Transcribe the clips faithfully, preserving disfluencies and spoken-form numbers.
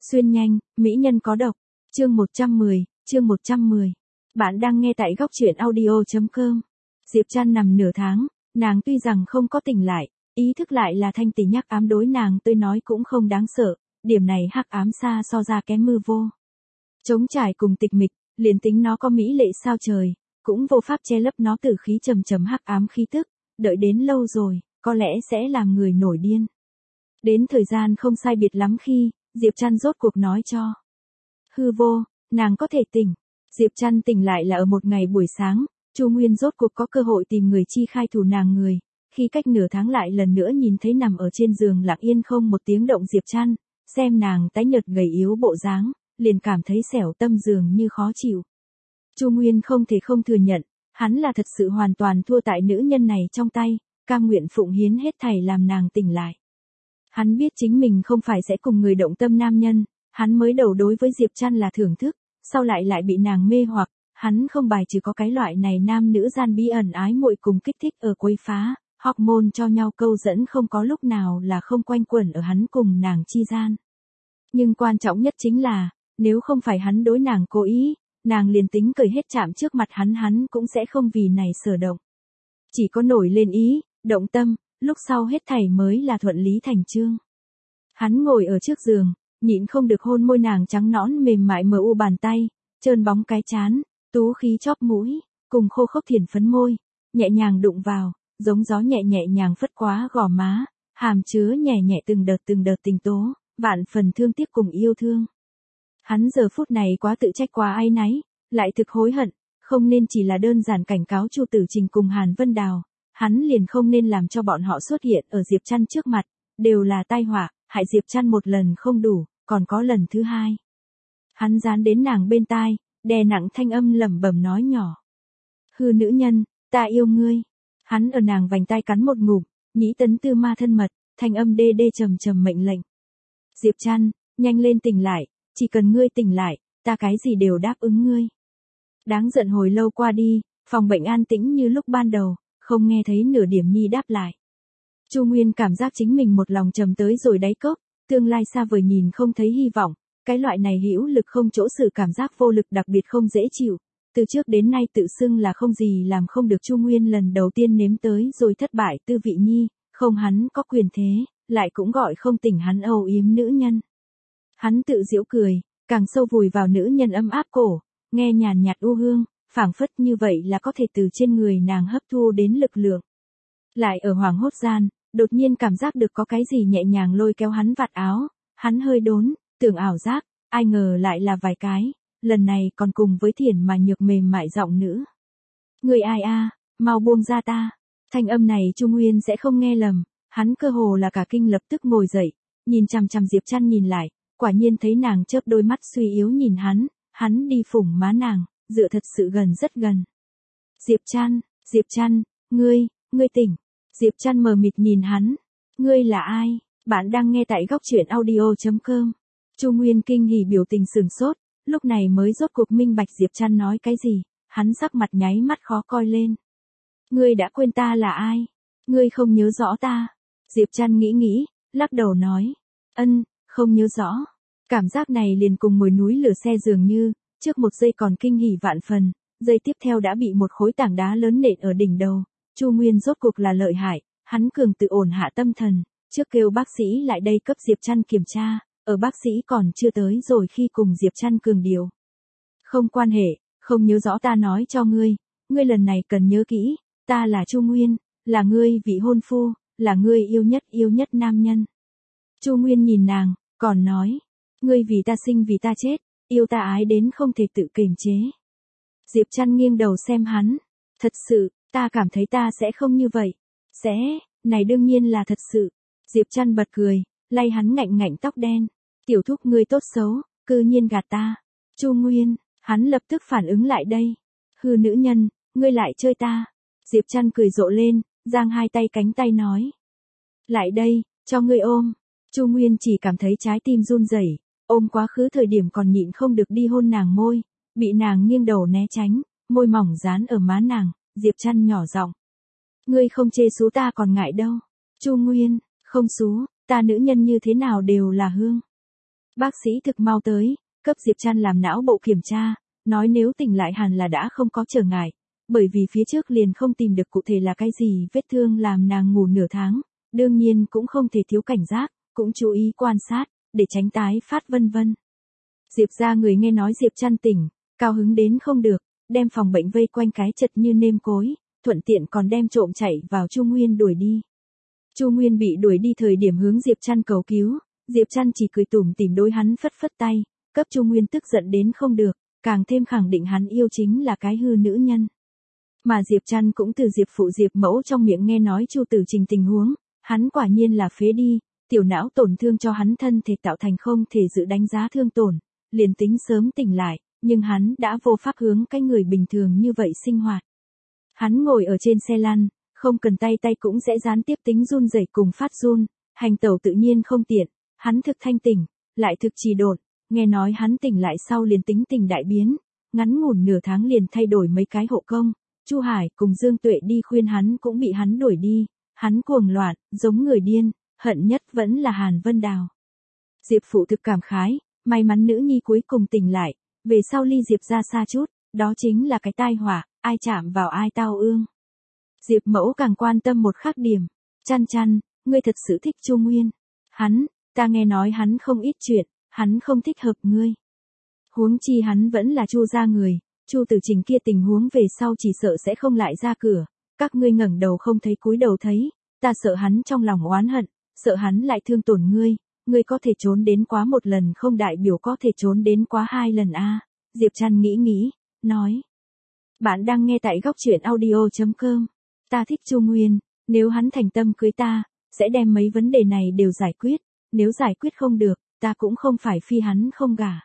Xuyên nhanh, mỹ nhân có độc. Chương một trăm mười, chương một trăm mười. Bạn đang nghe tại góc truyện audio chấm com. Diệp Trăn nằm nửa tháng, nàng tuy rằng không có tỉnh lại, ý thức lại là thanh tỉnh, hắc ám đối nàng tôi nói cũng không đáng sợ, điểm này hắc ám xa so ra kém mưa vô. Trống trải cùng tịch mịch, liền tính nó có mỹ lệ sao trời, cũng vô pháp che lấp nó tử khí trầm trầm hắc ám khí tức, đợi đến lâu rồi, có lẽ sẽ làm người nổi điên. Đến thời gian không sai biệt lắm khi, Diệp Trăn rốt cuộc nói cho hư vô, nàng có thể tỉnh. Diệp Trăn tỉnh lại là ở một ngày buổi sáng, Chu Nguyên rốt cuộc có cơ hội tìm người chi khai thủ nàng người, khi cách nửa tháng lại lần nữa nhìn thấy nằm ở trên giường lặng yên không một tiếng động Diệp Trăn, xem nàng tái nhợt gầy yếu bộ dáng, liền cảm thấy xẻo tâm dường như khó chịu. Chu Nguyên không thể không thừa nhận, hắn là thật sự hoàn toàn thua tại nữ nhân này trong tay, cam nguyện phụng hiến hết thảy làm nàng tỉnh lại. Hắn biết chính mình không phải sẽ cùng người động tâm nam nhân, hắn mới đầu đối với Diệp Trăn là thưởng thức, sau lại lại bị nàng mê hoặc, hắn không bài trừ có cái loại này nam nữ gian bí ẩn ái muội cùng kích thích ở quấy phá, hormone cho nhau câu dẫn không có lúc nào là không quanh quẩn ở hắn cùng nàng chi gian. Nhưng quan trọng nhất chính là, nếu không phải hắn đối nàng cố ý, nàng liền tính cười hết chạm trước mặt hắn hắn cũng sẽ không vì này sở động. Chỉ có nổi lên ý, động tâm, lúc sau hết thảy mới là thuận lý thành chương. Hắn ngồi ở trước giường, nhịn không được hôn môi nàng trắng nõn mềm mại mờ u bàn tay, trơn bóng cái trán, tú khí chóp mũi, cùng khô khốc thiền phấn môi, nhẹ nhàng đụng vào, giống gió nhẹ nhẹ nhàng phất quá gò má, hàm chứa nhẹ nhẹ từng đợt từng đợt tình tố, vạn phần thương tiếc cùng yêu thương. Hắn giờ phút này quá tự trách quá áy náy, lại thực hối hận, không nên chỉ là đơn giản cảnh cáo Chu Tử Trình cùng Hàn Vân Đào, hắn liền không nên làm cho bọn họ xuất hiện ở Diệp Trăn trước mặt, đều là tai họa, hại Diệp Trăn một lần không đủ, còn có lần thứ hai. Hắn dán đến nàng bên tai, đè nặng thanh âm lẩm bẩm nói nhỏ. Hư nữ nhân, ta yêu ngươi. Hắn ở nàng vành tai cắn một ngụm, nhĩ tấn tư ma thân mật, thanh âm đê đê trầm trầm mệnh lệnh. Diệp Trăn, nhanh lên tỉnh lại, chỉ cần ngươi tỉnh lại, ta cái gì đều đáp ứng ngươi. Đáng giận hồi lâu qua đi, phòng bệnh an tĩnh như lúc ban đầu, không nghe thấy nửa điểm nhi đáp lại. Chu Nguyên cảm giác chính mình một lòng trầm tới rồi đáy cốc, tương lai xa vời nhìn không thấy hy vọng, cái loại này hữu lực không chỗ sự cảm giác vô lực đặc biệt không dễ chịu, từ trước đến nay tự xưng là không gì làm không được. Chu Nguyên lần đầu tiên nếm tới rồi thất bại tư vị nhi, không hắn có quyền thế, lại cũng gọi không tỉnh hắn âu yếm nữ nhân. Hắn tự giễu cười, càng sâu vùi vào nữ nhân ấm áp cổ, nghe nhàn nhạt u hương, phảng phất như vậy là có thể từ trên người nàng hấp thu đến lực lượng. Lại ở hoàng hốt gian, đột nhiên cảm giác được có cái gì nhẹ nhàng lôi kéo hắn vạt áo, hắn hơi đốn, tưởng ảo giác, ai ngờ lại là vài cái, lần này còn cùng với thiển mà nhược mềm mại giọng nữ. Người ai a, mau buông ra ta. Thanh âm này Chu Nguyên sẽ không nghe lầm, hắn cơ hồ là cả kinh lập tức ngồi dậy, nhìn chằm chằm Diệp Trăn nhìn lại, quả nhiên thấy nàng chớp đôi mắt suy yếu nhìn hắn, hắn đi phủng má nàng, dựa thật sự gần rất gần. Diệp Trăn, Diệp Trăn, ngươi, ngươi tỉnh. Diệp Trăn mờ mịt nhìn hắn. Ngươi là ai? Bạn đang nghe tại góc truyện audio chấm com. Chu Nguyên kinh hỉ biểu tình sửng sốt, lúc này mới rốt cuộc minh bạch Diệp Trăn nói cái gì, hắn sắc mặt nháy mắt khó coi lên. Ngươi đã quên ta là ai? Ngươi không nhớ rõ ta? Diệp Trăn nghĩ nghĩ, lắc đầu nói. Ân, không nhớ rõ. Cảm giác này liền cùng mùi núi lửa xe dường như, trước một giây còn kinh hỉ vạn phần, giây tiếp theo đã bị một khối tảng đá lớn nện ở đỉnh đầu. Chu Nguyên rốt cuộc là lợi hại, hắn cường tự ổn hạ tâm thần, trước kêu bác sĩ lại đây cấp Diệp Trăn kiểm tra, ở bác sĩ còn chưa tới rồi khi cùng Diệp Trăn cường điều. Không quan hệ, không nhớ rõ ta nói cho ngươi, ngươi lần này cần nhớ kỹ, ta là Chu Nguyên, là ngươi vị hôn phu, là ngươi yêu nhất yêu nhất nam nhân. Chu Nguyên nhìn nàng, còn nói, ngươi vì ta sinh vì ta chết, yêu ta ái đến không thể tự kiềm chế. Diệp Trăn nghiêng đầu xem hắn, thật sự, ta cảm thấy ta sẽ không như vậy. Sẽ, này đương nhiên là thật sự. Diệp Trăn bật cười, lay hắn ngạnh ngạnh tóc đen. Tiểu thúc ngươi tốt xấu, cư nhiên gạt ta. Chu Nguyên, hắn lập tức phản ứng lại đây. Hư nữ nhân, ngươi lại chơi ta. Diệp Trăn cười rộ lên, giang hai tay cánh tay nói. Lại đây, cho ngươi ôm. Chu Nguyên chỉ cảm thấy trái tim run rẩy, ôm quá khứ thời điểm còn nhịn không được đi hôn nàng môi, bị nàng nghiêng đầu né tránh, môi mỏng dán ở má nàng. Diệp Trăn nhỏ giọng. Ngươi không chê xú ta còn ngại đâu. Chu Nguyên, không xú, ta nữ nhân như thế nào đều là hương. Bác sĩ thực mau tới, cấp Diệp Trăn làm não bộ kiểm tra, nói nếu tỉnh lại hẳn là đã không có trở ngại, bởi vì phía trước liền không tìm được cụ thể là cái gì vết thương làm nàng ngủ nửa tháng, đương nhiên cũng không thể thiếu cảnh giác, cũng chú ý quan sát, để tránh tái phát vân vân. Diệp ra người nghe nói Diệp Trăn tỉnh, cao hứng đến không được, đem phòng bệnh vây quanh cái chật như nêm cối, thuận tiện còn đem trộm chạy vào Chu Nguyên đuổi đi. Chu Nguyên bị đuổi đi thời điểm hướng Diệp Trăn cầu cứu, Diệp Trăn chỉ cười tủm tỉm đối hắn phất phất tay, cấp Chu Nguyên tức giận đến không được, càng thêm khẳng định hắn yêu chính là cái hư nữ nhân. Mà Diệp Trăn cũng từ Diệp phụ Diệp mẫu trong miệng nghe nói Chu Tử Trình tình huống, hắn quả nhiên là phế đi, tiểu não tổn thương cho hắn thân thể tạo thành không thể dự đánh giá thương tổn, liền tính sớm tỉnh lại, nhưng hắn đã vô pháp hướng cái người bình thường như vậy sinh hoạt. Hắn ngồi ở trên xe lăn, không cần tay tay cũng sẽ gián tiếp tính run rẩy cùng phát run, hành tẩu tự nhiên không tiện, hắn thực thanh tỉnh, lại thực trì độn, nghe nói hắn tỉnh lại sau liền tính tình đại biến, ngắn ngủn nửa tháng liền thay đổi mấy cái hộ công, Chu Hải cùng Dương Tuệ đi khuyên hắn cũng bị hắn đuổi đi, hắn cuồng loạn, giống người điên, hận nhất vẫn là Hàn Vân Đào. Diệp phụ thực cảm khái, may mắn nữ nhi cuối cùng tỉnh lại, về sau ly Diệp ra xa chút, đó chính là cái tai họa, ai chạm vào ai tao ương. Diệp mẫu càng quan tâm một khác điểm, Chăn Chăn, ngươi thật sự thích Chu Nguyên. Hắn, ta nghe nói hắn không ít chuyện, hắn không thích hợp ngươi. Huống chi hắn vẫn là Chu gia người, Chu Tử Trình kia tình huống về sau chỉ sợ sẽ không lại ra cửa, các ngươi ngẩng đầu không thấy cúi đầu thấy, ta sợ hắn trong lòng oán hận, sợ hắn lại thương tổn ngươi, ngươi có thể trốn đến quá một lần không đại biểu có thể trốn đến quá hai lần a. À. Diệp Trăn nghĩ nghĩ, nói. Bạn đang nghe tại góc truyện audio chấm com. Ta thích Chu Nguyên, nếu hắn thành tâm cưới ta, sẽ đem mấy vấn đề này đều giải quyết, nếu giải quyết không được, ta cũng không phải phi hắn không gả.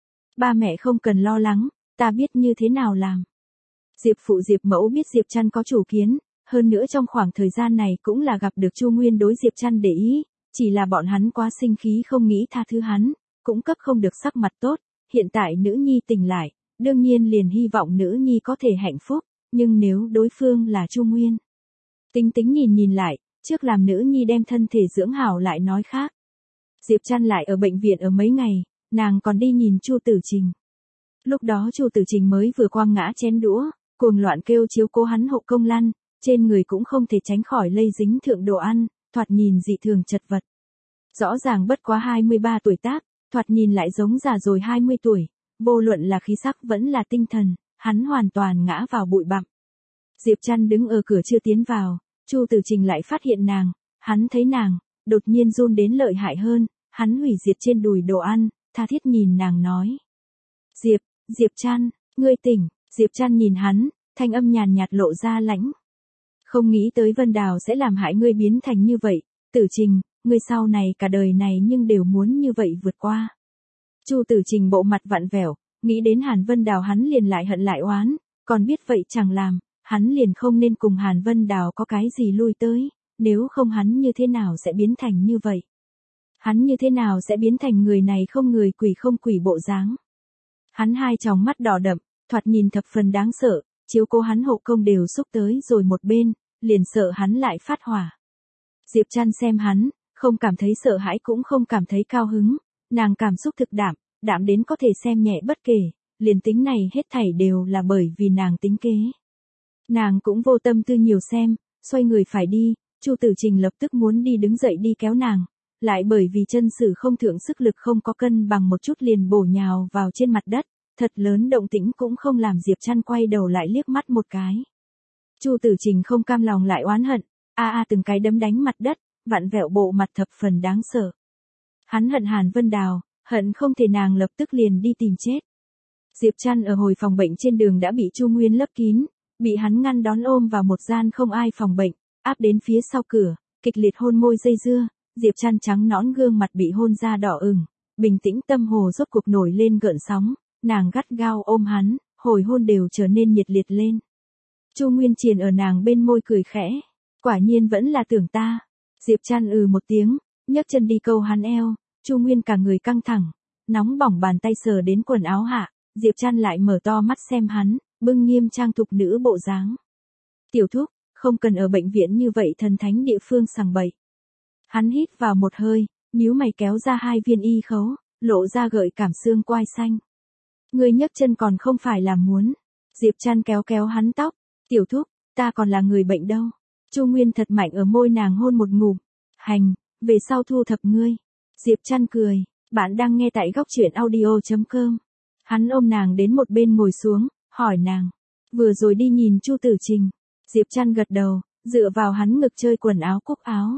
Ba mẹ không cần lo lắng, ta biết như thế nào làm. Diệp phụ Diệp mẫu biết Diệp Trăn có chủ kiến, hơn nữa trong khoảng thời gian này cũng là gặp được Chu Nguyên đối Diệp Trăn để ý, chỉ là bọn hắn quá sinh khí không nghĩ tha thứ hắn, cũng cấp không được sắc mặt tốt, hiện tại nữ nhi tỉnh lại, đương nhiên liền hy vọng nữ nhi có thể hạnh phúc, nhưng nếu đối phương là Chu Nguyên. Tính tính nhìn nhìn lại, trước làm nữ nhi đem thân thể dưỡng hảo lại nói khác. Diệp Trăn lại ở bệnh viện ở mấy ngày, nàng còn đi nhìn Chu Tử Trình. Lúc đó Chu Tử Trình mới vừa quăng ngã chén đũa, cuồng loạn kêu chiếu cố hắn hộ công lăn, trên người cũng không thể tránh khỏi lây dính thượng đồ ăn, thoạt nhìn dị thường chật vật. Rõ ràng bất quá hai mươi ba tuổi tác, thoạt nhìn lại giống già rồi hai mươi tuổi, vô luận là khí sắc vẫn là tinh thần, hắn hoàn toàn ngã vào bụi bặm. Diệp Trăn đứng ở cửa chưa tiến vào, Chu Tử Trình lại phát hiện nàng, hắn thấy nàng, đột nhiên run đến lợi hại hơn, hắn hủy diệt trên đùi đồ ăn, tha thiết nhìn nàng nói. Diệp, Diệp Trăn, ngươi tỉnh, Diệp Trăn nhìn hắn, thanh âm nhàn nhạt lộ ra lãnh. Không nghĩ tới Vân Đào sẽ làm hại ngươi biến thành như vậy, Tử Trình, ngươi sau này cả đời này nhưng đều muốn như vậy vượt qua. Chu Tử Trình bộ mặt vặn vẹo, nghĩ đến Hàn Vân Đào hắn liền lại hận lại oán, còn biết vậy chẳng làm, hắn liền không nên cùng Hàn Vân Đào có cái gì lui tới, nếu không hắn như thế nào sẽ biến thành như vậy. Hắn như thế nào sẽ biến thành người này không người quỷ không quỷ bộ dáng. Hắn hai tròng mắt đỏ đậm, thoạt nhìn thập phần đáng sợ, chiếu cố hắn hộ công đều xúc tới rồi một bên, liền sợ hắn lại phát hỏa. Diệp Trăn xem hắn, không cảm thấy sợ hãi cũng không cảm thấy cao hứng, nàng cảm xúc thực đạm, đạm đến có thể xem nhẹ bất kể, liền tính này hết thảy đều là bởi vì nàng tính kế. Nàng cũng vô tâm tư nhiều xem, xoay người phải đi, Chu Tử Trình lập tức muốn đi đứng dậy đi kéo nàng, lại bởi vì chân sử không thượng sức lực không có cân bằng một chút liền bổ nhào vào trên mặt đất, thật lớn động tĩnh cũng không làm Diệp Trăn quay đầu lại liếc mắt một cái. Chu Tử Trình không cam lòng lại oán hận, a a từng cái đấm đánh mặt đất, vặn vẹo bộ mặt thập phần đáng sợ. Hắn hận Hàn Vân Đào, hận không thể nàng lập tức liền đi tìm chết. Diệp Trăn ở hồi phòng bệnh trên đường đã bị Chu Nguyên lấp kín, bị hắn ngăn đón ôm vào một gian không ai phòng bệnh, áp đến phía sau cửa, kịch liệt hôn môi dây dưa, Diệp Trăn trắng nõn gương mặt bị hôn ra đỏ ửng, bình tĩnh tâm hồ rốt cuộc nổi lên gợn sóng, nàng gắt gao ôm hắn, hồi hôn đều trở nên nhiệt liệt lên. Chu Nguyên triền ở nàng bên môi cười khẽ, quả nhiên vẫn là tưởng ta. Diệp Trăn ừ một tiếng, nhấc chân đi câu hắn eo, Chu Nguyên cả người căng thẳng, nóng bỏng bàn tay sờ đến quần áo hạ, Diệp Trăn lại mở to mắt xem hắn, bưng nghiêm trang thục nữ bộ dáng. Tiểu thúc, không cần ở bệnh viện như vậy thần thánh địa phương sằng bậy. Hắn hít vào một hơi, nhíu mày kéo ra hai viên y khấu, lộ ra gợi cảm xương quai xanh. Ngươi nhấc chân còn không phải là muốn. Diệp Trăn kéo kéo hắn tóc, tiểu thúc, ta còn là người bệnh đâu. Chu Nguyên thật mạnh ở môi nàng hôn một ngụm. Hành, về sau thu thập ngươi. Diệp Trăn cười, bạn đang nghe tại góc truyện audio chấm com. Hắn ôm nàng đến một bên ngồi xuống, hỏi nàng, vừa rồi đi nhìn Chu Tử Trình. Diệp Trăn gật đầu, dựa vào hắn ngực chơi quần áo cúc áo.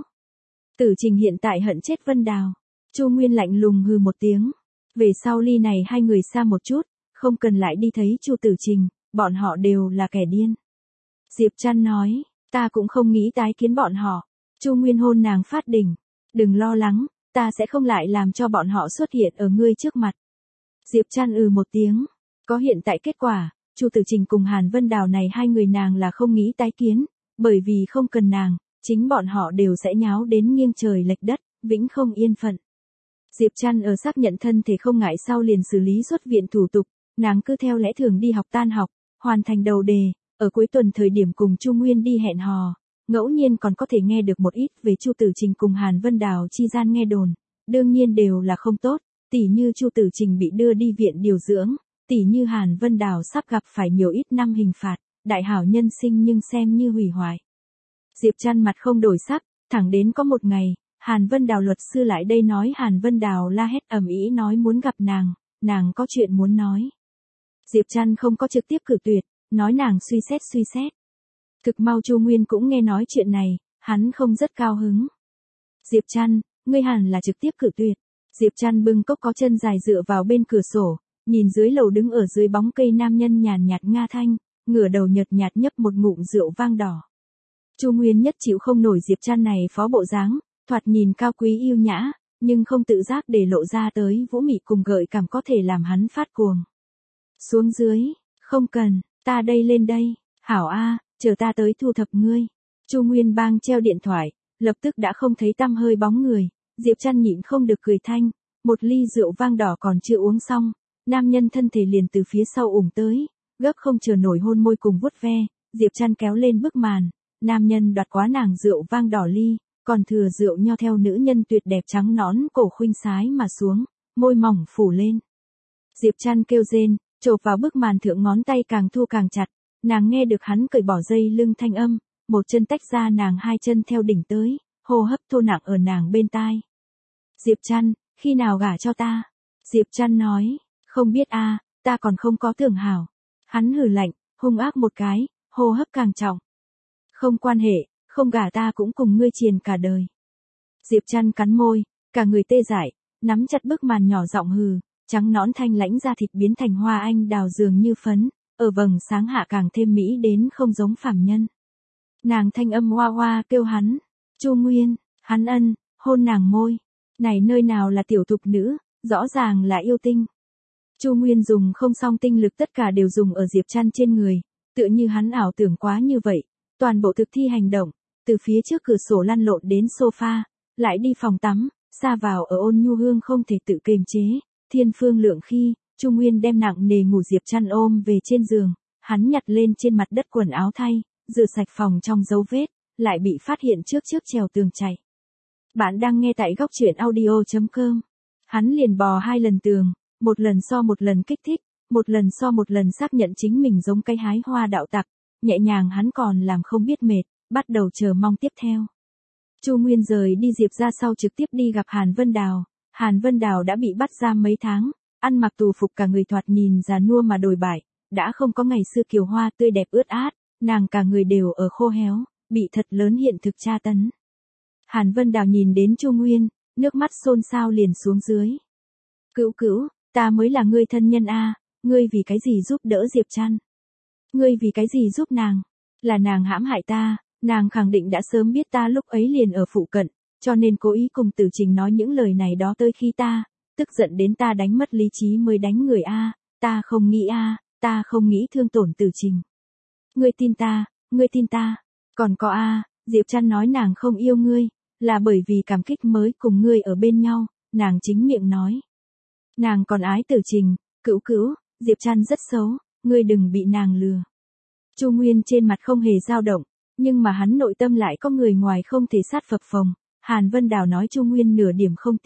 Tử Trình hiện tại hận chết Vân Đào. Chu Nguyên lạnh lùng hừ một tiếng. Về sau ly này hai người xa một chút, không cần lại đi thấy Chu Tử Trình, bọn họ đều là kẻ điên. Diệp Trăn nói, ta cũng không nghĩ tái kiến bọn họ. Chu Nguyên hôn nàng phát đỉnh. Đừng lo lắng, ta sẽ không lại làm cho bọn họ xuất hiện ở ngươi trước mặt. Diệp Trăn ừ một tiếng. Có hiện tại kết quả, Chu Tử Trình cùng Hàn Vân Đào này hai người nàng là không nghĩ tái kiến, bởi vì không cần nàng, chính bọn họ đều sẽ nháo đến nghiêng trời lệch đất, vĩnh không yên phận. Diệp Trăn ở xác nhận thân thể không ngại sau liền xử lý xuất viện thủ tục, nàng cứ theo lẽ thường đi học tan học, hoàn thành đầu đề, ở cuối tuần thời điểm cùng Chu Nguyên đi hẹn hò, ngẫu nhiên còn có thể nghe được một ít về Chu Tử Trình cùng Hàn Vân Đào chi gian nghe đồn, đương nhiên đều là không tốt, tỉ như Chu Tử Trình bị đưa đi viện điều dưỡng, tỉ như Hàn Vân Đào sắp gặp phải nhiều ít năm hình phạt, đại hảo nhân sinh nhưng xem như hủy hoại. Diệp Trăn mặt không đổi sắc, thẳng đến có một ngày, Hàn Vân Đào luật sư lại đây nói Hàn Vân Đào la hét ầm ĩ nói muốn gặp nàng, nàng có chuyện muốn nói. Diệp Trăn không có trực tiếp cự tuyệt, nói nàng suy xét suy xét. Thực mau Chu Nguyên cũng nghe nói chuyện này, hắn không rất cao hứng. Diệp Trăn, ngươi hẳn là trực tiếp cự tuyệt. Diệp Trăn bưng cốc có chân dài dựa vào bên cửa sổ, nhìn dưới lầu đứng ở dưới bóng cây nam nhân nhàn nhạt nga thanh, ngửa đầu nhợt nhạt nhấp một ngụm rượu vang đỏ. Chu Nguyên nhất chịu không nổi Diệp Trăn này phó bộ dáng, thoạt nhìn cao quý yêu nhã, nhưng không tự giác để lộ ra tới vũ mị cùng gợi cảm có thể làm hắn phát cuồng. Xuống dưới, không cần, ta đây lên đây, hảo a, chờ ta tới thu thập ngươi. Chu Nguyên bang treo điện thoại, lập tức đã không thấy tăm hơi bóng người, Diệp Trăn nhịn không được cười thanh, một ly rượu vang đỏ còn chưa uống xong, nam nhân thân thể liền từ phía sau ủng tới, gấp không chờ nổi hôn môi cùng vuốt ve, Diệp Trăn kéo lên bức màn, nam nhân đoạt quá nàng rượu vang đỏ ly, còn thừa rượu nho theo nữ nhân tuyệt đẹp trắng nõn cổ khuynh sái mà xuống, môi mỏng phủ lên. Diệp Trăn kêu rên, chộp vào bức màn thượng ngón tay càng thu càng chặt, nàng nghe được hắn cởi bỏ dây lưng thanh âm, một chân tách ra nàng hai chân theo đỉnh tới, hô hấp thô nặng ở nàng bên tai. Diệp Trăn, khi nào gả cho ta? Diệp Trăn nói, không biết a, ta còn không có tưởng hảo. Hắn hừ lạnh, hung ác một cái, hô hấp càng trọng. Không quan hệ, không gả ta cũng cùng ngươi triền cả đời. Diệp Trăn cắn môi, cả người tê dại, nắm chặt bức màn nhỏ giọng hừ, trắng nõn thanh lãnh da thịt biến thành hoa anh đào dường như phấn, ở vầng sáng hạ càng thêm mỹ đến không giống phàm nhân. Nàng thanh âm hoa hoa kêu hắn, Chu Nguyên, hắn ân, hôn nàng môi. Này nơi nào là tiểu thục nữ, rõ ràng là yêu tinh. Chu Nguyên dùng không song tinh lực tất cả đều dùng ở Diệp Trăn trên người, tựa như hắn ảo tưởng quá như vậy, toàn bộ thực thi hành động, từ phía trước cửa sổ lăn lộn đến sofa, lại đi phòng tắm, xa vào ở ôn nhu hương không thể tự kiềm chế, thiên phương lượng khi, Chu Nguyên đem nặng nề ngủ Diệp Trăn ôm về trên giường, hắn nhặt lên trên mặt đất quần áo thay, rửa sạch phòng trong dấu vết, lại bị phát hiện trước trước trèo tường chạy. Bạn đang nghe tại góc truyện audio chấm com. Hắn liền bò hai lần tường, một lần so một lần kích thích, một lần so một lần xác nhận chính mình giống cây hái hoa đạo tặc, nhẹ nhàng hắn còn làm không biết mệt, bắt đầu chờ mong tiếp theo. Chu Nguyên rời đi Diệp ra sau trực tiếp đi gặp Hàn Vân Đào, Hàn Vân Đào đã bị bắt giam mấy tháng, ăn mặc tù phục cả người thoạt nhìn già nua mà đồi bại, đã không có ngày xưa kiều hoa tươi đẹp ướt át, nàng cả người đều ở khô héo, bị thật lớn hiện thực tra tấn. Hàn Vân Đào nhìn đến Chu Nguyên, nước mắt xôn xao liền xuống dưới. Cữu cữu, ta mới là ngươi thân nhân a, ngươi vì cái gì giúp đỡ Diệp Trăn? Ngươi vì cái gì giúp nàng? Là nàng hãm hại ta, nàng khẳng định đã sớm biết ta lúc ấy liền ở phụ cận, cho nên cố ý cùng Tử Trình nói những lời này đó tới khi ta, tức giận đến ta đánh mất lý trí mới đánh người a, ta không nghĩ a, ta không nghĩ thương tổn Tử Trình. Ngươi tin ta, ngươi tin ta. Còn có a, Diệp Trăn nói nàng không yêu ngươi, là bởi vì cảm kích mới cùng ngươi ở bên nhau, nàng chính miệng nói. Nàng còn ái Tử Trình, cữu cữu, Diệp Trăn rất xấu, ngươi đừng bị nàng lừa. Chu Nguyên trên mặt không hề dao động, nhưng mà hắn nội tâm lại có người ngoài không thể sát phập phồng. Hàn Vân Đào nói Chu Nguyên nửa điểm không tin,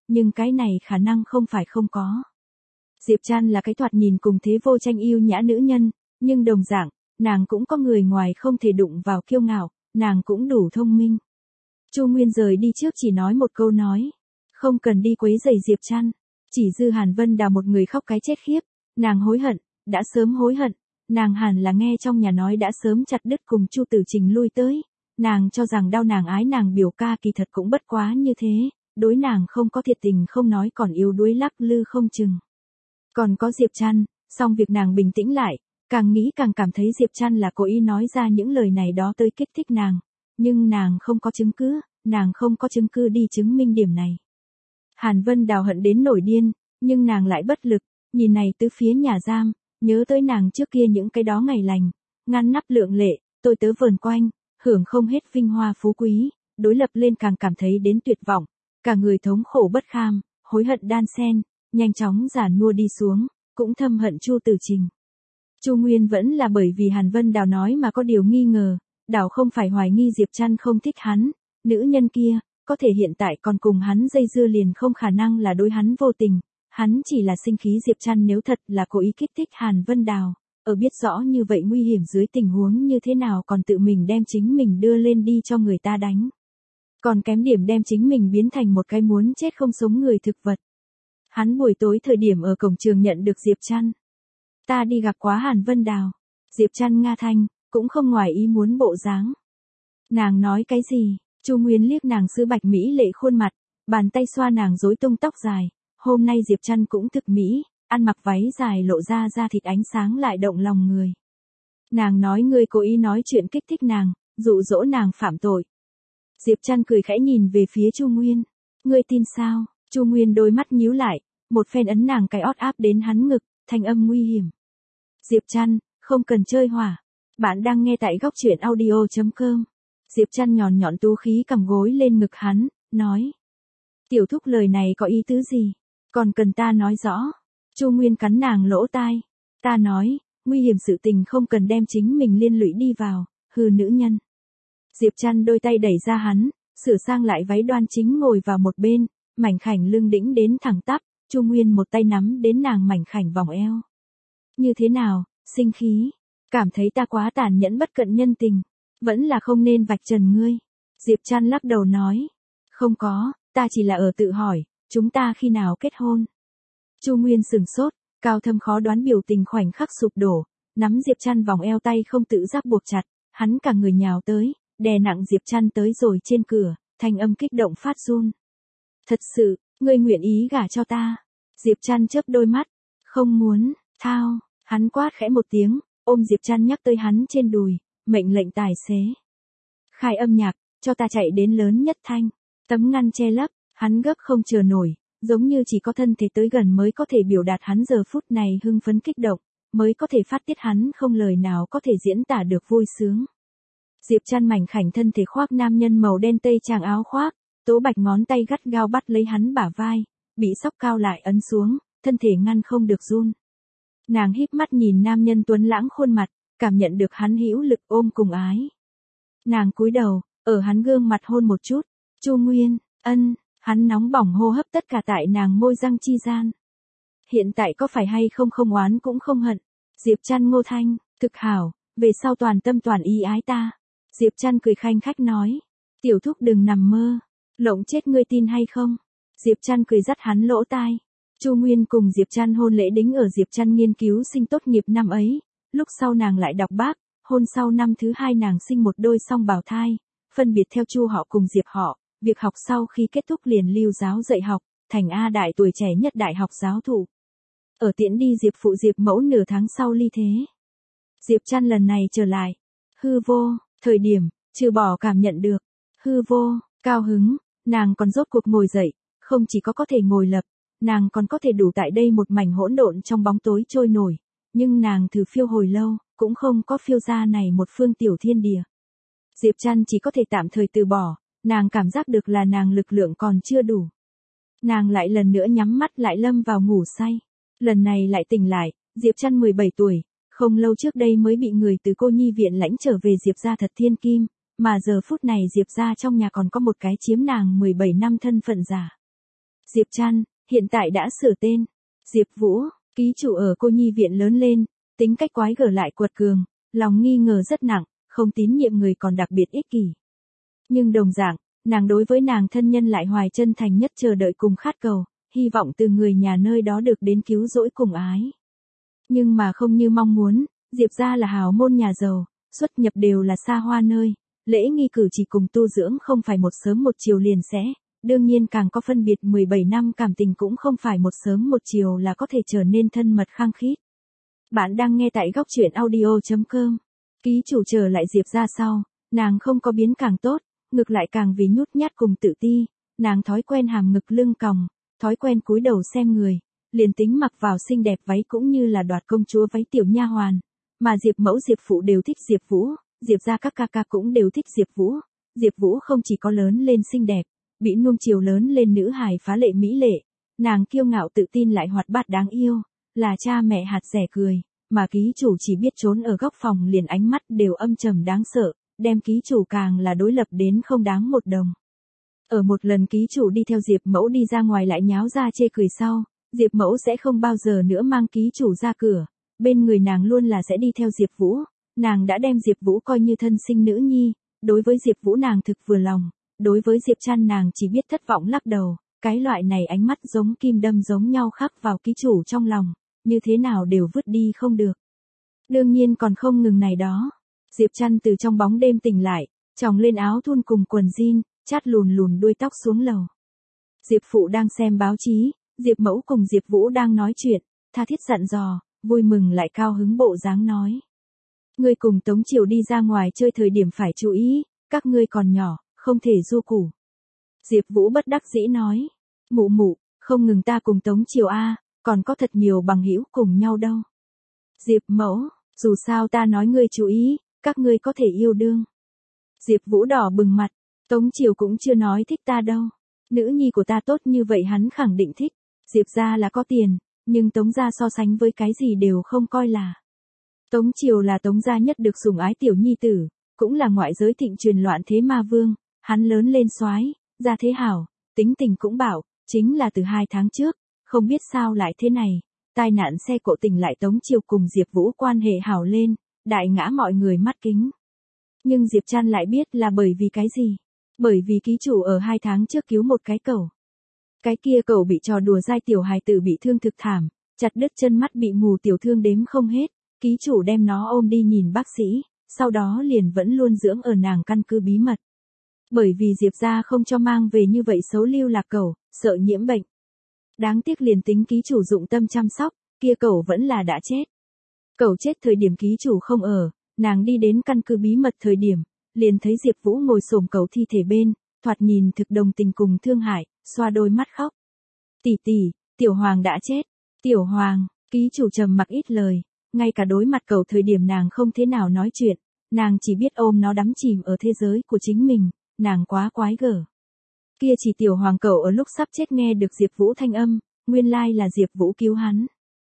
nhưng cái này khả năng không phải không có. Diệp Trăn là cái thoạt nhìn cùng thế vô tranh yêu nhã nữ nhân, nhưng đồng dạng, nàng cũng có người ngoài không thể đụng vào kiêu ngạo, nàng cũng đủ thông minh. Chu Nguyên rời đi trước chỉ nói một câu nói, không cần đi quấy rầy Diệp Trăn, chỉ dư Hàn Vân Đào một người khóc cái chết khiếp, nàng hối hận, đã sớm hối hận, nàng hẳn là nghe trong nhà nói đã sớm chặt đứt cùng Chu Tử Trình lui tới, nàng cho rằng đau nàng ái nàng biểu ca kỳ thật cũng bất quá như thế, đối nàng không có thiệt tình không nói còn yếu đuối lắc lư không chừng. Còn có Diệp Trăn, xong việc nàng bình tĩnh lại, càng nghĩ càng cảm thấy Diệp Trăn là cố ý nói ra những lời này đó tới kích thích nàng, nhưng nàng không có chứng cứ, nàng không có chứng cứ đi chứng minh điểm này. Hàn Vân Đào hận đến nổi điên, nhưng nàng lại bất lực, nhìn này từ phía nhà giam, nhớ tới nàng trước kia những cái đó ngày lành, ngăn nắp lượng lệ, tôi tớ vờn quanh, hưởng không hết vinh hoa phú quý, đối lập lên càng cảm thấy đến tuyệt vọng, cả người thống khổ bất kham, hối hận đan sen, nhanh chóng già nua đi xuống, cũng thâm hận Chu Tử Trình. Chu Nguyên vẫn là bởi vì Hàn Vân Đào nói mà có điều nghi ngờ, đảo không phải hoài nghi Diệp Trăn không thích hắn, nữ nhân kia, có thể hiện tại còn cùng hắn dây dưa liền không khả năng là đối hắn vô tình, hắn chỉ là sinh khí Diệp Trăn nếu thật là cố ý kích thích Hàn Vân Đào, ở biết rõ như vậy nguy hiểm dưới tình huống như thế nào còn tự mình đem chính mình đưa lên đi cho người ta đánh. Còn kém điểm đem chính mình biến thành một cái muốn chết không sống người thực vật. Hắn buổi tối thời điểm ở cổng trường nhận được Diệp Trăn. Ta đi gặp quá Hàn Vân Đào. Diệp Trăn nga thanh, cũng không ngoài ý muốn bộ dáng. Nàng nói cái gì? Chu Nguyên liếc nàng sứ bạch mỹ lệ khuôn mặt, bàn tay xoa nàng rối tung tóc dài. Hôm nay Diệp Trăn cũng thực mỹ, ăn mặc váy dài lộ ra da thịt ánh sáng lại động lòng người. Nàng nói ngươi cố ý nói chuyện kích thích nàng, dụ dỗ nàng phạm tội. Diệp Trăn cười khẽ nhìn về phía Chu Nguyên. Ngươi tin sao? Chu Nguyên đôi mắt nhíu lại, một phen ấn nàng cái ót áp đến hắn ngực, thanh âm nguy hiểm. Diệp Trăn, không cần chơi hỏa. Bạn đang nghe tại góc truyện audio chấm com. Diệp Trăn nhòn nhọn tú khí cầm gối lên ngực hắn, nói. Tiểu thúc lời này có ý tứ gì? Còn cần ta nói rõ. Chu Nguyên cắn nàng lỗ tai. Ta nói, nguy hiểm sự tình không cần đem chính mình liên lụy đi vào, hư nữ nhân. Diệp Trăn đôi tay đẩy ra hắn, sửa sang lại váy đoan chính ngồi vào một bên, mảnh khảnh lưng đĩnh đến thẳng tắp, Chu Nguyên một tay nắm đến nàng mảnh khảnh vòng eo. Như thế nào, sinh khí, cảm thấy ta quá tàn nhẫn bất cận nhân tình, vẫn là không nên vạch trần ngươi. Diệp Trăn lắc đầu nói, không có, ta chỉ là ở tự hỏi, chúng ta khi nào kết hôn. Chu Nguyên sừng sốt, cao thâm khó đoán biểu tình khoảnh khắc sụp đổ, nắm Diệp Trăn vòng eo tay không tự giác buộc chặt, hắn cả người nhào tới, đè nặng Diệp Trăn tới rồi trên cửa, thanh âm kích động phát run. Thật sự, ngươi nguyện ý gả cho ta. Diệp Trăn chớp đôi mắt, không muốn, thao, hắn quát khẽ một tiếng, ôm Diệp Trăn nhắc tới hắn trên đùi, mệnh lệnh tài xế. Khai âm nhạc, cho ta chạy đến lớn nhất thanh, tấm ngăn che lấp, hắn gấp không chờ nổi, giống như chỉ có thân thể tới gần mới có thể biểu đạt hắn giờ phút này hưng phấn kích động, mới có thể phát tiết hắn không lời nào có thể diễn tả được vui sướng. Diệp Trăn mảnh khảnh thân thể khoác nam nhân màu đen tây tràng áo khoác, tố bạch ngón tay gắt gao bắt lấy hắn bả vai, bị sóc cao lại ấn xuống, thân thể ngăn không được run. Nàng híp mắt nhìn nam nhân tuấn lãng khuôn mặt, cảm nhận được hắn hữu lực ôm cùng ái. Nàng cúi đầu, ở hắn gương mặt hôn một chút, Chu Nguyên, ân, hắn nóng bỏng hô hấp tất cả tại nàng môi răng chi gian. Hiện tại có phải hay không không oán cũng không hận. Diệp Trăn ngô thanh, thực hảo, về sau toàn tâm toàn ý ái ta. Diệp Trăn cười khanh khách nói, tiểu thúc đừng nằm mơ, lộng chết ngươi tin hay không. Diệp Trăn cười dắt hắn lỗ tai. Chu Nguyên cùng Diệp Trăn hôn lễ đính ở Diệp Trăn nghiên cứu sinh tốt nghiệp năm ấy, lúc sau nàng lại đọc bác, hôn sau năm thứ hai nàng sinh một đôi song bào thai, phân biệt theo Chu họ cùng Diệp họ, việc học sau khi kết thúc liền lưu giáo dạy học, thành A đại tuổi trẻ nhất đại học giáo thụ. Ở tiễn đi Diệp phụ Diệp mẫu nửa tháng sau ly thế. Diệp Trăn lần này trở lại, hư vô, thời điểm, trừ bỏ cảm nhận được, hư vô, cao hứng, nàng còn rốt cuộc ngồi dậy, không chỉ có có thể ngồi lập, nàng còn có thể đủ tại đây một mảnh hỗn độn trong bóng tối trôi nổi, nhưng nàng thử phiêu hồi lâu, cũng không có phiêu ra này một phương tiểu thiên địa. Diệp Trăn chỉ có thể tạm thời từ bỏ, nàng cảm giác được là nàng lực lượng còn chưa đủ. Nàng lại lần nữa nhắm mắt lại lâm vào ngủ say. Lần này lại tỉnh lại, Diệp Trăn mười bảy tuổi, không lâu trước đây mới bị người từ cô nhi viện lãnh trở về Diệp gia thật thiên kim, mà giờ phút này Diệp gia trong nhà còn có một cái chiếm nàng mười bảy năm thân phận giả. Diệp Trăn, hiện tại đã sửa tên. Diệp Vũ, ký chủ ở cô nhi viện lớn lên, tính cách quái gở lại quật cường, lòng nghi ngờ rất nặng, không tín nhiệm người còn đặc biệt ích kỷ. Nhưng đồng dạng, nàng đối với nàng thân nhân lại hoài chân thành nhất chờ đợi cùng khát cầu, hy vọng từ người nhà nơi đó được đến cứu rỗi cùng ái. Nhưng mà không như mong muốn, Diệp gia là hào môn nhà giàu, xuất nhập đều là xa hoa nơi, lễ nghi cử chỉ cùng tu dưỡng không phải một sớm một chiều liền sẽ, đương nhiên càng có phân biệt mười bảy năm cảm tình cũng không phải một sớm một chiều là có thể trở nên thân mật khăng khít. Bạn đang nghe tại góc truyện audio chấm com. Ký chủ trở lại Diệp gia sau, nàng không có biến càng tốt, ngược lại càng vì nhút nhát cùng tự ti, nàng thói quen hàm ngực lưng còng, thói quen cúi đầu xem người, liền tính mặc vào xinh đẹp váy cũng như là đoạt công chúa váy tiểu nha hoàn, mà Diệp mẫu Diệp phụ đều thích Diệp Vũ, Diệp gia các ca ca cũng đều thích Diệp Vũ, Diệp Vũ không chỉ có lớn lên xinh đẹp, bị nuông chiều lớn lên nữ hài phá lệ mỹ lệ, nàng kiêu ngạo tự tin lại hoạt bát đáng yêu, là cha mẹ hạt rẻ cười, mà ký chủ chỉ biết trốn ở góc phòng liền ánh mắt đều âm trầm đáng sợ, đem ký chủ càng là đối lập đến không đáng một đồng. Ở một lần ký chủ đi theo Diệp mẫu đi ra ngoài lại nháo ra chê cười sau, Diệp mẫu sẽ không bao giờ nữa mang ký chủ ra cửa, bên người nàng luôn là sẽ đi theo Diệp Vũ, nàng đã đem Diệp Vũ coi như thân sinh nữ nhi, đối với Diệp Vũ nàng thực vừa lòng, đối với Diệp Trăn nàng chỉ biết thất vọng lắc đầu, cái loại này ánh mắt giống kim đâm giống nhau khắc vào ký chủ trong lòng, như thế nào đều vứt đi không được. Đương nhiên còn không ngừng này đó, Diệp Trăn từ trong bóng đêm tỉnh lại, chòng lên áo thun cùng quần jean, chát lùn lùn đuôi tóc xuống lầu. Diệp phụ đang xem báo chí, Diệp mẫu cùng Diệp Vũ đang nói chuyện, tha thiết dặn dò, vui mừng lại cao hứng bộ dáng nói. Ngươi cùng Tống Triều đi ra ngoài chơi thời điểm phải chú ý, các ngươi còn nhỏ, không thể du củ. Diệp Vũ bất đắc dĩ nói, mụ mụ, không ngừng ta cùng Tống Triều a, còn có thật nhiều bằng hữu cùng nhau đâu. Diệp mẫu, dù sao ta nói ngươi chú ý, các ngươi có thể yêu đương. Diệp Vũ đỏ bừng mặt, Tống Triều cũng chưa nói thích ta đâu. Nữ nhi của ta tốt như vậy hắn khẳng định thích. Diệp gia là có tiền, nhưng Tống gia so sánh với cái gì đều không coi là. Tống Triều là Tống gia nhất được sủng ái tiểu nhi tử, cũng là ngoại giới thịnh truyền loạn thế ma vương, hắn lớn lên soái, gia thế hảo, tính tình cũng bảo, chính là từ hai tháng trước, không biết sao lại thế này, tai nạn xe cộ tỉnh lại Tống Triều cùng Diệp Vũ quan hệ hảo lên, đại ngã mọi người mắt kính. Nhưng Diệp Trăn lại biết là bởi vì cái gì? Bởi vì ký chủ ở hai tháng trước cứu một cái cẩu. Cái kia cẩu bị trò đùa dai tiểu hài tử bị thương thực thảm, chặt đứt chân mắt bị mù tiểu thương đếm không hết, ký chủ đem nó ôm đi nhìn bác sĩ, sau đó liền vẫn luôn dưỡng ở nàng căn cứ bí mật. Bởi vì Diệp gia không cho mang về như vậy xấu lưu lạc cẩu, sợ nhiễm bệnh. Đáng tiếc liền tính ký chủ dụng tâm chăm sóc, kia cẩu vẫn là đã chết. Cẩu chết thời điểm ký chủ không ở, nàng đi đến căn cứ bí mật thời điểm, liền thấy Diệp Vũ ngồi xổm cẩu thi thể bên, thoạt nhìn thực đồng tình cùng thương hại, xoa đôi mắt khóc. Tỷ tỷ, Tiểu Hoàng đã chết. Tiểu Hoàng, ký chủ trầm mặc ít lời, ngay cả đối mặt cẩu thời điểm nàng không thế nào nói chuyện, nàng chỉ biết ôm nó đắm chìm ở thế giới của chính mình, nàng quá quái gở. Kia chỉ Tiểu Hoàng cẩu ở lúc sắp chết nghe được Diệp Vũ thanh âm, nguyên lai là Diệp Vũ cứu hắn.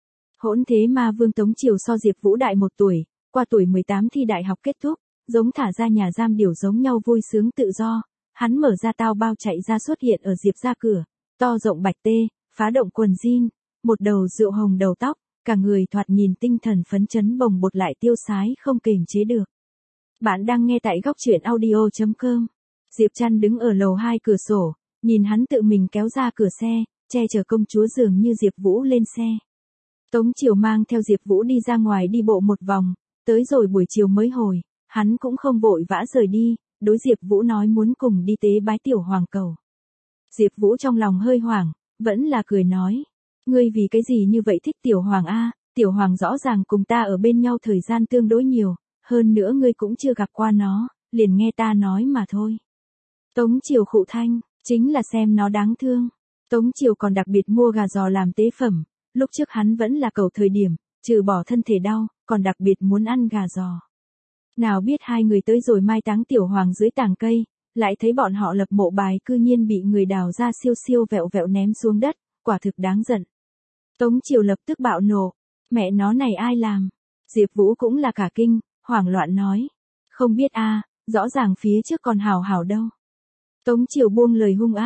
Hỗn thế ma vương Tống Triều so Diệp Vũ đại một tuổi, qua tuổi mười tám thi đại học kết thúc, giống thả ra nhà giam điểu giống nhau vui sướng tự do, hắn mở ra tao bao chạy ra xuất hiện ở Diệp gia cửa, to rộng bạch tê, phá động quần jean, một đầu rượu hồng đầu tóc, cả người thoạt nhìn tinh thần phấn chấn bồng bột lại tiêu sái không kềm chế được. Bạn đang nghe tại góc truyện audio chấm com. Diệp Trăn đứng ở lầu hai cửa sổ, nhìn hắn tự mình kéo ra cửa xe, che chở công chúa dường như Diệp Vũ lên xe. Tống Triều mang theo Diệp Vũ đi ra ngoài đi bộ một vòng, tới rồi buổi chiều mới hồi, hắn cũng không vội vã rời đi, đối Diệp Vũ nói muốn cùng đi tế bái Tiểu Hoàng cầu. Diệp Vũ trong lòng hơi hoảng, vẫn là cười nói, ngươi vì cái gì như vậy thích Tiểu Hoàng a? Tiểu Hoàng rõ ràng cùng ta ở bên nhau thời gian tương đối nhiều, hơn nữa ngươi cũng chưa gặp qua nó, liền nghe ta nói mà thôi. Tống Triều khụ thanh, chính là xem nó đáng thương. Tống Triều còn đặc biệt mua gà giò làm tế phẩm, lúc trước hắn vẫn là cẩu thời điểm, trừ bỏ thân thể đau, còn đặc biệt muốn ăn gà giò. Nào biết hai người tới rồi mai táng Tiểu Hoàng dưới tàng cây, lại thấy bọn họ lập mộ bài cư nhiên bị người đào ra siêu siêu vẹo vẹo ném xuống đất, quả thực đáng giận. Tống Triều lập tức bạo nộ, mẹ nó này ai làm? Diệp Vũ cũng là cả kinh, hoảng loạn nói, không biết a, rõ ràng phía trước còn hảo hảo đâu. Tống Triều buông lời hung ác,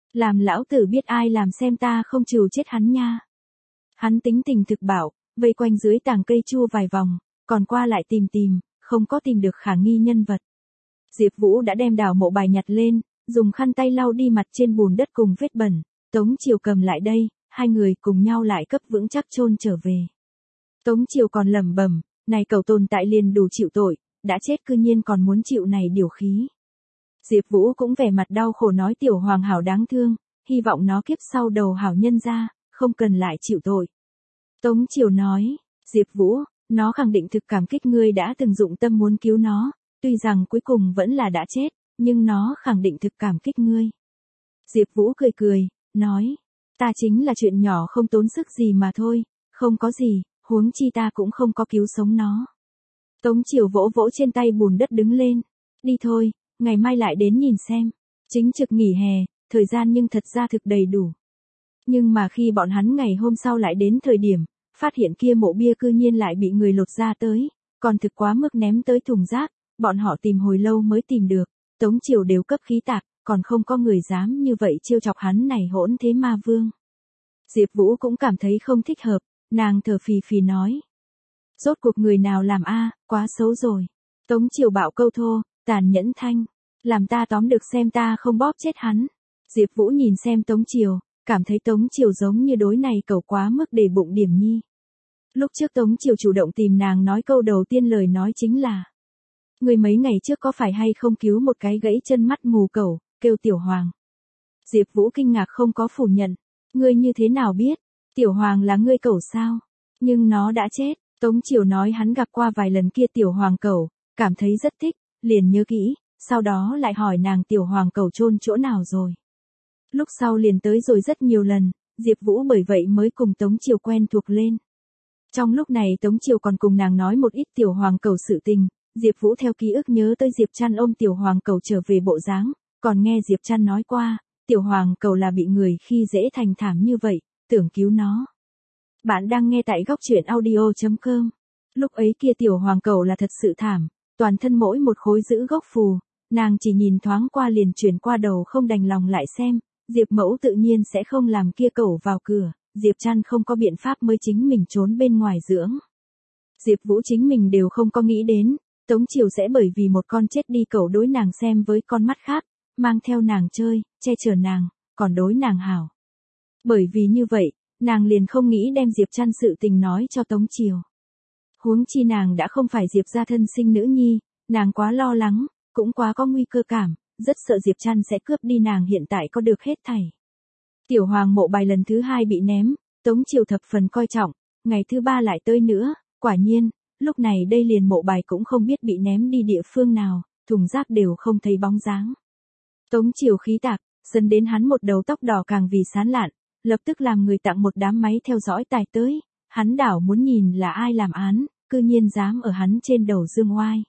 Làm lão tử biết ai làm xem ta không trừ chết hắn nha. Hắn tính tình thực bạo, vây quanh dưới tàng cây chua vài vòng, còn qua lại tìm tìm, không có tìm được khả nghi nhân vật. Diệp Vũ đã đem đào mộ bài nhặt lên, dùng khăn tay lau đi mặt trên bùn đất cùng vết bẩn, Tống Triều cầm lại đây, hai người cùng nhau lại cấp vững chắc chôn trở về. Tống Triều còn lẩm bẩm, này cẩu tồn tại liền đủ chịu tội, đã chết cư nhiên còn muốn chịu này điều khí. Diệp Vũ cũng vẻ mặt đau khổ nói tiểu hoàng hảo đáng thương, hy vọng nó kiếp sau đầu hảo nhân ra, không cần lại chịu tội. Tống Triều nói, Diệp Vũ, nó khẳng định thực cảm kích ngươi đã từng dụng tâm muốn cứu nó, tuy rằng cuối cùng vẫn là đã chết, nhưng nó khẳng định thực cảm kích ngươi. Diệp Vũ cười cười, nói, ta chính là chuyện nhỏ không tốn sức gì mà thôi, không có gì, huống chi ta cũng không có cứu sống nó. Tống Triều vỗ vỗ trên tay bùn đất đứng lên, đi thôi, ngày mai lại đến nhìn xem. Chính trực nghỉ hè, thời gian nhưng thật ra thực đầy đủ. Nhưng mà khi bọn hắn ngày hôm sau lại đến thời điểm, phát hiện kia mộ bia cư nhiên lại bị người lột ra tới, còn thực quá mức ném tới thùng rác, bọn họ tìm hồi lâu mới tìm được, Tống Triều đều cấp khí tạc, còn không có người dám như vậy trêu chọc hắn này hỗn thế ma vương. Diệp Vũ cũng cảm thấy không thích hợp, nàng thở phì phì nói. Rốt cuộc người nào làm a, quá xấu rồi. Tống Triều bạo câu thô, tàn nhẫn thanh, làm ta tóm được xem ta không bóp chết hắn. Diệp Vũ nhìn xem Tống Triều, cảm thấy Tống Triều giống như đối này cẩu quá mức để bụng điểm nhi. Lúc trước Tống Triều chủ động tìm nàng nói câu đầu tiên lời nói chính là: Người mấy ngày trước có phải hay không cứu một cái gãy chân mắt mù cẩu, kêu Tiểu Hoàng. Diệp Vũ kinh ngạc không có phủ nhận. Ngươi như thế nào biết? Tiểu Hoàng là ngươi cẩu sao? Nhưng nó đã chết. Tống Triều nói hắn gặp qua vài lần kia Tiểu Hoàng cẩu, cảm thấy rất thích, liền nhớ kỹ, sau đó lại hỏi nàng Tiểu Hoàng cẩu chôn chỗ nào rồi. Lúc sau liền tới rồi rất nhiều lần, Diệp Vũ bởi vậy mới cùng Tống Triều quen thuộc lên. Trong lúc này Tống Triều còn cùng nàng nói một ít Tiểu Hoàng cẩu sự tình, Diệp Vũ theo ký ức nhớ tới Diệp Trăn ôm Tiểu Hoàng cẩu trở về bộ dáng, còn nghe Diệp Trăn nói qua, Tiểu Hoàng cẩu là bị người khi dễ thành thảm như vậy, tưởng cứu nó. Bạn đang nghe tại góc truyện audio chấm com. Lúc ấy kia Tiểu Hoàng cẩu là thật sự thảm, toàn thân mỗi một khối giữ gốc phù, nàng chỉ nhìn thoáng qua liền chuyển qua đầu không đành lòng lại xem, Diệp Mẫu tự nhiên sẽ không làm kia cẩu vào cửa, Diệp Trăn không có biện pháp mới chính mình trốn bên ngoài dưỡng. Diệp Vũ chính mình đều không có nghĩ đến, Tống Triều sẽ bởi vì một con chết đi cẩu đối nàng xem với con mắt khác, mang theo nàng chơi, che chở nàng, còn đối nàng hảo. Bởi vì như vậy, nàng liền không nghĩ đem Diệp Trăn sự tình nói cho Tống Triều. Huống chi nàng đã không phải Diệp gia thân sinh nữ nhi, nàng quá lo lắng, cũng quá có nguy cơ cảm, rất sợ Diệp Trăn sẽ cướp đi nàng hiện tại có được hết thảy. Tiểu Hoàng mộ bài lần thứ hai bị ném, Tống Triều thập phần coi trọng, ngày thứ ba lại tới nữa, quả nhiên, lúc này đây liền mộ bài cũng không biết bị ném đi địa phương nào, thùng rác đều không thấy bóng dáng. Tống Triều khí tạc, dần đến hắn một đầu tóc đỏ càng vì sán lạn, lập tức làm người tặng một đám máy theo dõi tài tới, hắn đảo muốn nhìn là ai làm án, cư nhiên dám ở hắn trên đầu dương oai.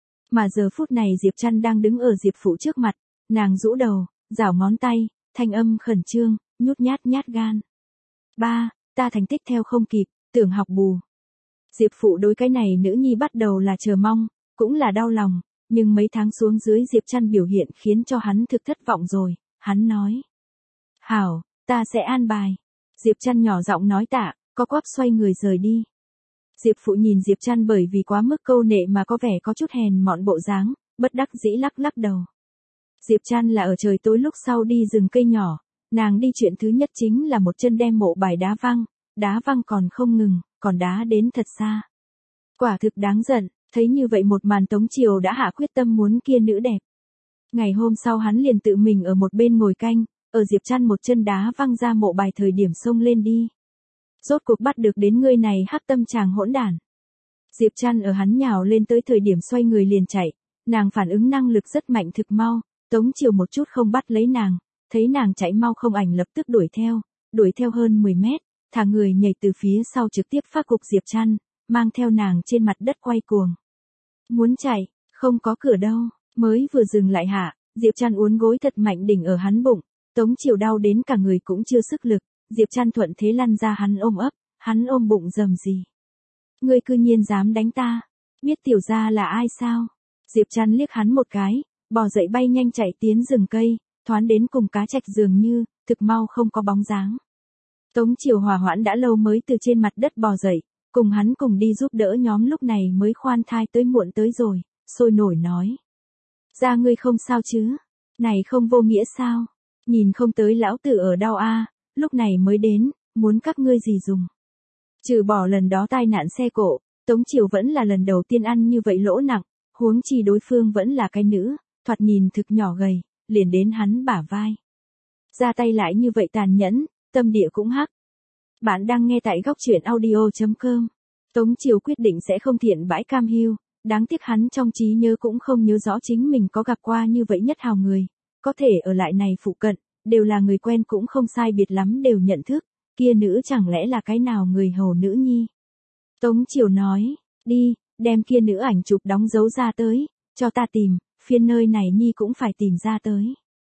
Mà giờ phút này Diệp Trăn đang đứng ở Diệp Phụ trước mặt, nàng rũ đầu, giảo ngón tay, thanh âm khẩn trương, nhút nhát nhát gan. Ba, ta thành tích theo không kịp, tưởng học bù. Diệp Phụ đối cái này nữ nhi bắt đầu là chờ mong, cũng là đau lòng, nhưng mấy tháng xuống dưới Diệp Trăn biểu hiện khiến cho hắn thực thất vọng rồi, hắn nói. Hảo, ta sẽ an bài. Diệp Trăn nhỏ giọng nói tạ, có quắp xoay người rời đi. Diệp Phụ nhìn Diệp Trăn bởi vì quá mức câu nệ mà có vẻ có chút hèn mọn bộ dáng, bất đắc dĩ lắc lắc đầu. Diệp Trăn là ở trời tối lúc sau đi rừng cây nhỏ, nàng đi chuyện thứ nhất chính là một chân đem mộ bài đá văng, đá văng còn không ngừng, còn đá đến thật xa. Quả thực đáng giận, thấy như vậy một màn Tống Triều đã hạ quyết tâm muốn kia nữ đẹp. Ngày hôm sau hắn liền tự mình ở một bên ngồi canh, ở Diệp Trăn một chân đá văng ra mộ bài thời điểm xông lên đi. Rốt cuộc bắt được đến ngươi này hắc tâm chàng hỗn đản. Diệp Trăn ở hắn nhào lên tới thời điểm xoay người liền chạy, nàng phản ứng năng lực rất mạnh thực mau, Tống Triều một chút không bắt lấy nàng, thấy nàng chạy mau không ảnh lập tức đuổi theo, đuổi theo hơn mười mét, thả người nhảy từ phía sau trực tiếp phát cục Diệp Trăn, mang theo nàng trên mặt đất quay cuồng. Muốn chạy, không có cửa đâu, mới vừa dừng lại hạ, Diệp Trăn uốn gối thật mạnh đỉnh ở hắn bụng, Tống Triều đau đến cả người cũng chưa sức lực, Diệp Trăn thuận thế lăn ra hắn ôm ấp, hắn ôm bụng rầm gì. Ngươi cư nhiên dám đánh ta, biết tiểu gia là ai sao? Diệp Trăn liếc hắn một cái, bò dậy bay nhanh chạy tiến rừng cây, thoáng đến cùng cá trạch dường như, thực mau không có bóng dáng. Tống Chiều hòa hoãn đã lâu mới từ trên mặt đất bò dậy, cùng hắn cùng đi giúp đỡ nhóm lúc này mới khoan thai tới muộn tới rồi, sôi nổi nói. Ra ngươi không sao chứ? Này không vô nghĩa sao? Nhìn không tới lão tử ở đau a, lúc này mới đến, muốn các ngươi gì dùng? Trừ bỏ lần đó tai nạn xe cộ, Tống Chiều vẫn là lần đầu tiên ăn như vậy lỗ nặng, huống chi đối phương vẫn là cái nữ, thoạt nhìn thực nhỏ gầy, liền đến hắn bả vai. Ra tay lại như vậy tàn nhẫn, tâm địa cũng hắc. Bạn đang nghe tại góc truyện audio chấm com. Tống Chiều quyết định sẽ không thiện bãi cam hiu, đáng tiếc hắn trong trí nhớ cũng không nhớ rõ chính mình có gặp qua như vậy nhất hào người, có thể ở lại này phụ cận, đều là người quen cũng không sai biệt lắm đều nhận thức, kia nữ chẳng lẽ là cái nào người hầu nữ nhi. Tống Chiều nói, đi, đem kia nữ ảnh chụp đóng dấu ra tới, cho ta tìm, phiên nơi này nhi cũng phải tìm ra tới.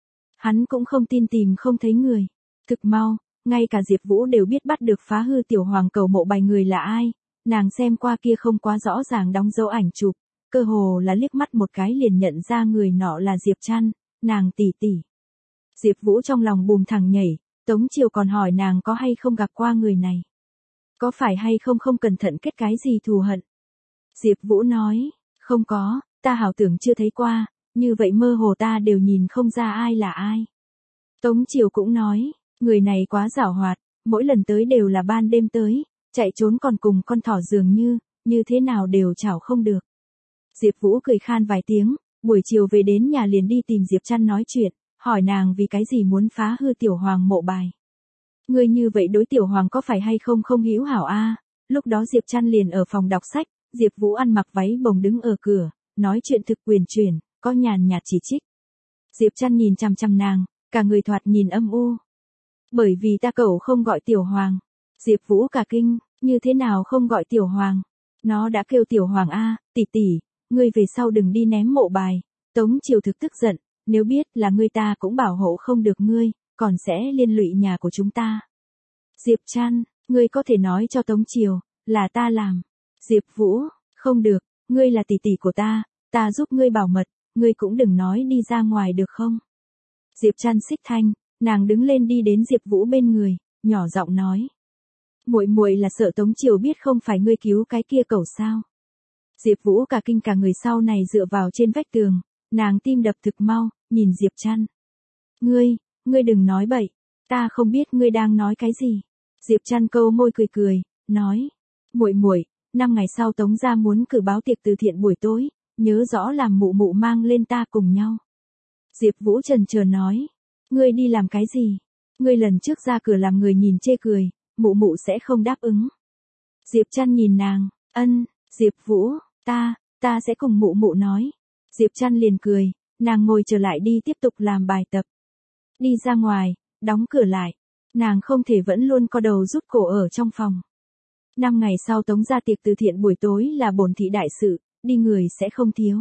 Hắn cũng không tin tìm không thấy người. Thực mau, ngay cả Diệp Vũ đều biết bắt được phá hư tiểu hoàng cầu mộ bài người là ai, nàng xem qua kia không quá rõ ràng đóng dấu ảnh chụp, cơ hồ là liếc mắt một cái liền nhận ra người nọ là Diệp Trăn, nàng tỷ tỷ. Diệp Vũ trong lòng bùm thẳng nhảy, Tống Chiều còn hỏi nàng có hay không gặp qua người này. Có phải hay không không cẩn thận kết cái gì thù hận. Diệp Vũ nói, không có, ta hảo tưởng chưa thấy qua, như vậy mơ hồ ta đều nhìn không ra ai là ai. Tống Chiều cũng nói, người này quá giảo hoạt, mỗi lần tới đều là ban đêm tới, chạy trốn còn cùng con thỏ dường như, như thế nào đều chảo không được. Diệp Vũ cười khan vài tiếng, buổi chiều về đến nhà liền đi tìm Diệp Trăn nói chuyện, hỏi nàng vì cái gì muốn phá hư tiểu hoàng mộ bài. Ngươi như vậy đối tiểu hoàng có phải hay không không hữu hảo a? Lúc đó Diệp Trăn liền ở phòng đọc sách, Diệp Vũ ăn mặc váy bồng đứng ở cửa, nói chuyện thực quyền truyền, có nhàn nhạt chỉ trích. Diệp Trăn nhìn chằm chằm nàng, cả người thoạt nhìn âm u. Bởi vì ta cậu không gọi tiểu hoàng. Diệp Vũ cả kinh, như thế nào không gọi tiểu hoàng? Nó đã kêu tiểu hoàng a, tỷ tỷ, ngươi về sau đừng đi ném mộ bài. Tống Chiều thực tức giận, nếu biết là ngươi ta cũng bảo hộ không được ngươi, còn sẽ liên lụy nhà của chúng ta. Diệp Trăn, ngươi có thể nói cho Tống Chiều, là ta làm. Diệp Vũ, không được, ngươi là tỷ tỷ của ta, ta giúp ngươi bảo mật, ngươi cũng đừng nói đi ra ngoài được không? Diệp Trăn xích thanh, nàng đứng lên đi đến Diệp Vũ bên người, nhỏ giọng nói. Muội muội là sợ Tống Chiều biết không phải ngươi cứu cái kia cẩu sao? Diệp Vũ cả kinh cả người sau này dựa vào trên vách tường, nàng tim đập thực mau, nhìn Diệp Trăn. Ngươi, ngươi đừng nói bậy, ta không biết ngươi đang nói cái gì. Diệp Trăn câu môi cười cười, nói. Muội muội, năm ngày sau Tống gia muốn cử báo tiệc từ thiện buổi tối, nhớ rõ làm mụ mụ mang lên ta cùng nhau. Diệp Vũ chần chờ nói. Ngươi đi làm cái gì? Ngươi lần trước ra cửa làm người nhìn chê cười, mụ mụ sẽ không đáp ứng. Diệp Trăn nhìn nàng, ân, Diệp Vũ, ta, ta sẽ cùng mụ mụ nói. Diệp Trăn liền cười, nàng ngồi trở lại đi tiếp tục làm bài tập. Đi ra ngoài, đóng cửa lại, nàng không thể vẫn luôn co đầu rút cổ ở trong phòng. Năm ngày sau Tống gia tiệc từ thiện buổi tối là bổn thị đại sự, đi người sẽ không thiếu.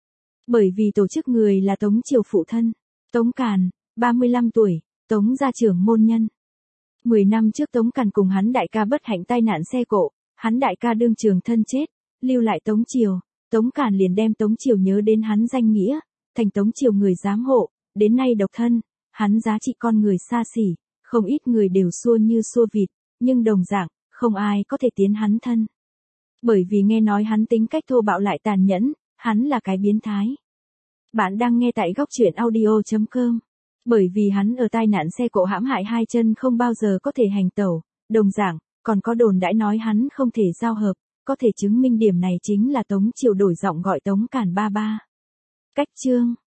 Bởi vì tổ chức người là Tống Chiều phụ thân, Tống Càn, ba mươi lăm tuổi, Tống gia trưởng môn nhân. Mười năm trước Tống Càn cùng hắn đại ca bất hạnh tai nạn xe cộ, hắn đại ca đương trường thân chết, lưu lại Tống Chiều, Tống Càn liền đem Tống Chiều nhớ đến hắn danh nghĩa, thành Tống Chiều người giám hộ, đến nay độc thân, hắn giá trị con người xa xỉ, không ít người đều xua như xua vịt, nhưng đồng dạng, không ai có thể tiến hắn thân. Bởi vì nghe nói hắn tính cách thô bạo lại tàn nhẫn, hắn là cái biến thái. Bạn đang nghe tại góc truyện audio chấm com. Bởi vì hắn ở tai nạn xe cộ hãm hại hai chân không bao giờ có thể hành tẩu, đồng dạng, còn có đồn đãi nói hắn không thể giao hợp, có thể chứng minh điểm này chính là Tống Chiều đổi giọng gọi Tống Càn ba ba. Cách chương